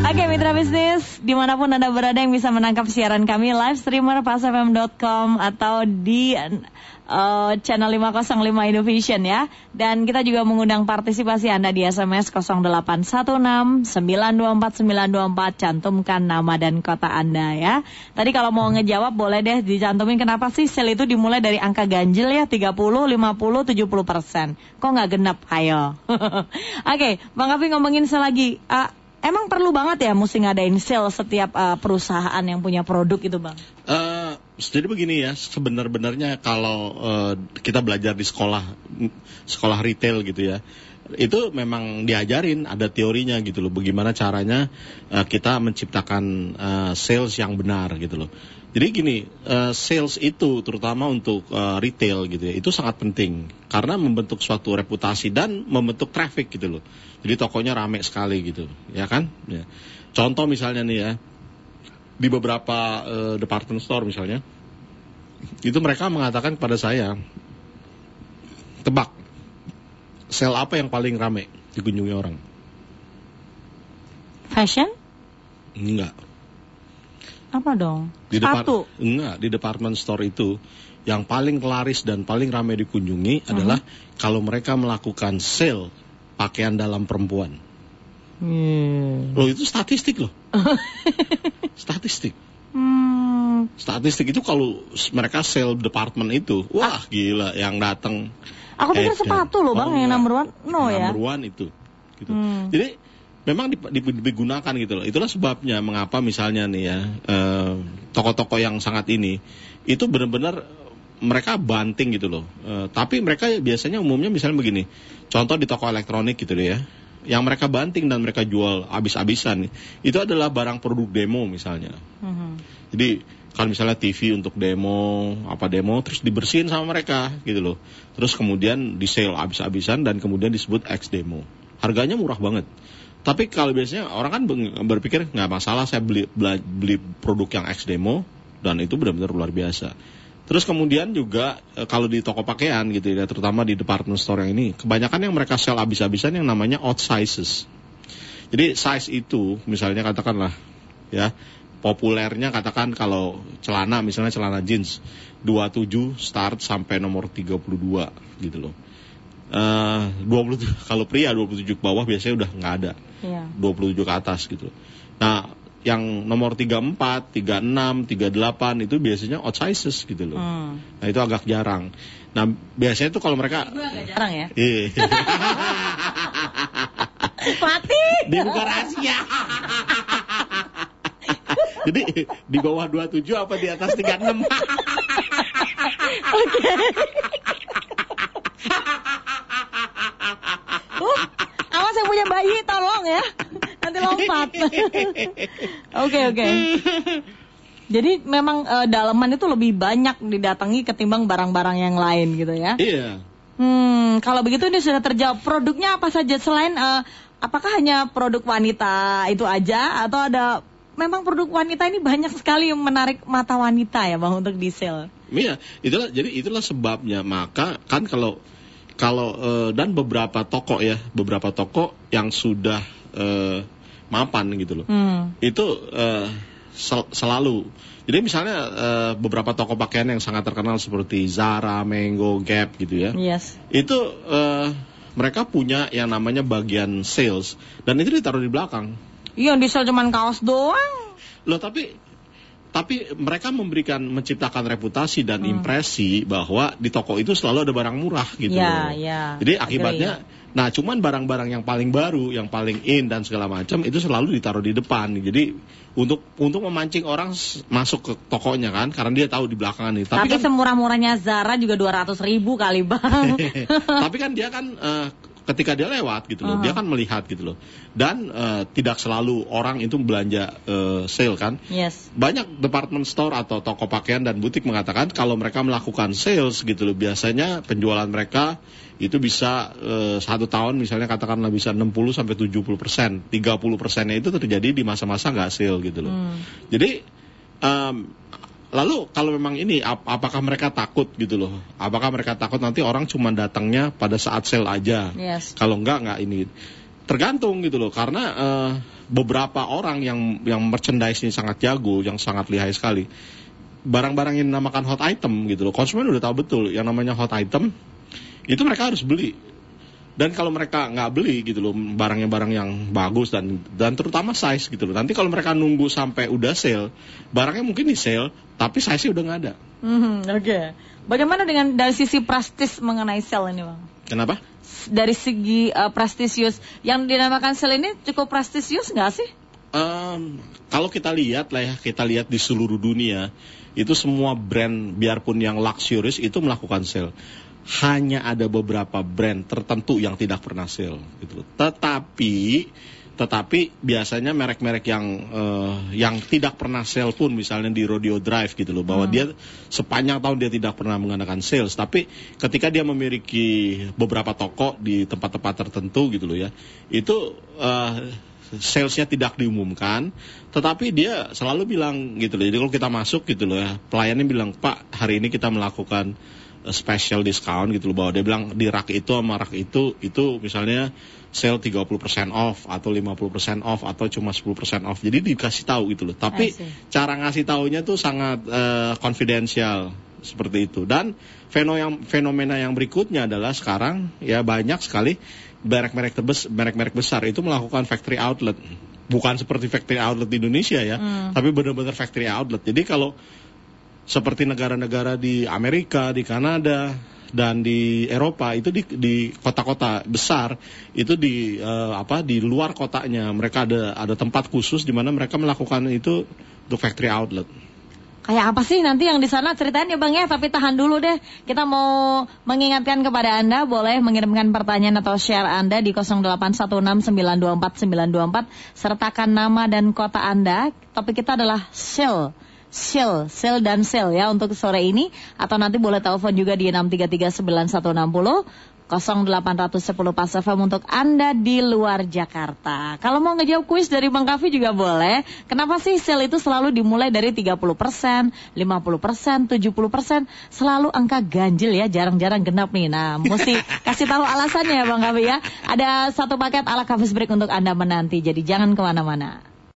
Oke, mitra bisnis, dimanapun Anda berada yang bisa menangkap siaran kami live streamer pasfm.com atau di channel 505 Innovation ya. Dan kita juga mengundang partisipasi Anda di SMS 0816 924 924, cantumkan nama dan kota Anda ya. Tadi kalau mau ngejawab boleh deh dicantumin kenapa sih sale itu dimulai dari angka ganjil ya, 30, 50, 70%. Kok nggak genap? Ayo. Oke, Bang Kavi ngomongin selagi. Emang perlu banget ya mesti ngadain sale setiap perusahaan yang punya produk itu, Bang? Jadi begini ya, sebenarnya kalau kita belajar di sekolah retail gitu ya, itu memang diajarin, ada teorinya gitu loh, bagaimana caranya kita menciptakan sales yang benar gitu loh. Jadi gini, sales itu terutama untuk retail gitu ya, itu sangat penting karena membentuk suatu reputasi dan membentuk traffic gitu loh. Jadi tokonya rame sekali gitu, ya kan? Ya. Contoh misalnya nih ya, di beberapa department store misalnya, itu mereka mengatakan kepada saya, tebak, sale apa yang paling rame dikunjungi orang? Fashion? Enggak. Apa dong? Sepatu? Enggak, di department store itu yang paling laris dan paling ramai dikunjungi adalah kalau mereka melakukan sale pakaian dalam perempuan. Loh, itu statistik loh. Statistik. Statistik itu kalau mereka sale department itu, wah gila yang datang. Aku pikir sepatu loh Bang, yang number one. Ya. Number one itu. Gitu. Jadi memang digunakan gitu loh. Itulah sebabnya mengapa misalnya nih ya, toko-toko yang sangat ini itu benar-benar mereka banting gitu loh. Tapi mereka biasanya umumnya misalnya begini. Contoh di toko elektronik gitu loh ya. Yang mereka banting dan mereka jual habis-habisan itu adalah barang produk demo misalnya. Jadi kalau misalnya TV untuk demo terus dibersihin sama mereka gitu loh. Terus kemudian di sale habis-habisan dan kemudian disebut X demo. Harganya murah banget. Tapi kalau biasanya orang kan berpikir nggak masalah saya beli produk yang X demo dan itu benar-benar luar biasa. Terus kemudian juga kalau di toko pakaian gitu ya, terutama di department store yang ini, kebanyakan yang mereka sell habis-habisan yang namanya odd sizes. Jadi size itu misalnya katakanlah ya, populernya katakan kalau celana misalnya celana jeans 27 start sampai nomor 32 gitu loh. 27 kalau pria 27 ke bawah biasanya udah nggak ada. 27 ke atas gitu. Nah, yang nomor 34, 36, 38 itu biasanya odd sizes gitu loh. Nah, itu agak jarang. Nah, biasanya tuh kalau mereka agak jarang ya. Iya. Mati. Dibuka rahasia. Jadi di bawah 27 apa di atas 36? Oke. Awas yang punya bayi tolong ya. Nanti lompat. Oke. Jadi memang dalaman itu lebih banyak didatangi ketimbang barang-barang yang lain gitu ya. Iya. Kalau begitu ini sudah terjawab. Produknya apa saja selain apakah hanya produk wanita itu aja atau ada memang produk wanita ini banyak sekali yang menarik mata wanita ya Bang untuk di sale. Iya, itulah sebabnya. Maka kan kalau dan beberapa toko yang sudah mapan gitu loh. Itu selalu. Jadi misalnya beberapa toko pakaian yang sangat terkenal seperti Zara, Mango, Gap gitu ya. Yes. Itu mereka punya yang namanya bagian sales dan itu ditaruh di belakang. Iya, di sel cuman kaos doang. Loh, tapi mereka menciptakan reputasi dan impresi bahwa di toko itu selalu ada barang murah gitu loh. Jadi akibatnya, nah cuman barang-barang yang paling baru, yang paling in dan segala macam itu selalu ditaruh di depan. Jadi untuk memancing orang masuk ke tokonya kan, karena dia tahu di belakangan ini. Tapi kan, semurah-murahnya Zara juga 200.000 kali Bang. Tapi kan dia kan ketika dia lewat gitu loh, dia kan melihat gitu loh. Dan tidak selalu orang itu belanja sale kan. Yes. Banyak department store atau toko pakaian dan butik mengatakan kalau mereka melakukan sales gitu loh, biasanya penjualan mereka itu bisa 1 tahun misalnya katakanlah bisa 60-70%, 30%-nya itu terjadi di masa-masa nggak sale gitu loh. Jadi lalu kalau memang ini apakah mereka takut gitu loh? Apakah mereka takut nanti orang cuma datangnya pada saat sale aja? Yes. Kalau enggak ini. Tergantung gitu loh, karena beberapa orang yang merchandise ini sangat jago, yang sangat lihai sekali. Barang-barang yang dinamakan hot item gitu loh, konsumen udah tahu betul yang namanya hot item itu mereka harus beli. Dan kalau mereka nggak beli gitu loh, barang yang bagus dan terutama size gitu loh, nanti kalau mereka nunggu sampai udah sale, barangnya mungkin di sale tapi size-nya udah nggak ada. Oke. Bagaimana dengan dari sisi prestis mengenai sale ini, Bang? Kenapa? Dari segi prestisius, yang dinamakan sale ini cukup prestisius nggak sih? Kalau kita lihat di seluruh dunia, itu semua brand biarpun yang luxurious itu melakukan sale. Hanya ada beberapa brand tertentu yang tidak pernah sale gitu. Tetapi biasanya merek-merek yang tidak pernah sale pun, misalnya di Rodeo Drive gitu loh, bahwa dia sepanjang tahun dia tidak pernah mengadakan sales, tapi ketika dia memiliki beberapa toko di tempat-tempat tertentu gitu loh ya, itu salesnya tidak diumumkan, tetapi dia selalu bilang gitu loh. Jadi kalau kita masuk gitu loh ya, pelayannya bilang, Pak, hari ini kita melakukan special discount gitu loh, bahwa dia bilang di rak itu sama rak itu misalnya sale 30% off atau 50% off atau cuma 10% off. Jadi dikasih tahu gitu loh. Tapi cara ngasih taunya tuh sangat confidential seperti itu. Dan fenomena yang berikutnya adalah sekarang ya banyak sekali merek-merek besar itu melakukan factory outlet. Bukan seperti factory outlet di Indonesia ya, tapi benar-benar factory outlet. Jadi kalau seperti negara-negara di Amerika, di Kanada, dan di Eropa itu di kota-kota besar itu di luar kotanya mereka ada tempat khusus di mana mereka melakukan itu untuk factory outlet. Kayak apa sih nanti yang di sana, ceritain ya Bang ya, tapi tahan dulu deh. Kita mau mengingatkan kepada Anda, boleh mengirimkan pertanyaan atau share Anda di 0816924924, sertakan nama dan kota Anda. Topik kita adalah sale dan sale ya untuk sore ini, atau nanti boleh telepon juga di 6339160 0810 Pas FM untuk Anda di luar Jakarta. Kalau mau ngejawab kuis dari Bang Kavi juga boleh. Kenapa sih sale itu selalu dimulai dari 30%, 50%, 70%, selalu angka ganjil ya, jarang-jarang genap nih. Nah, mesti kasih tahu alasannya ya Bang Kavi ya. Ada satu paket ala Kavis Break untuk Anda menanti, jadi jangan kemana-mana.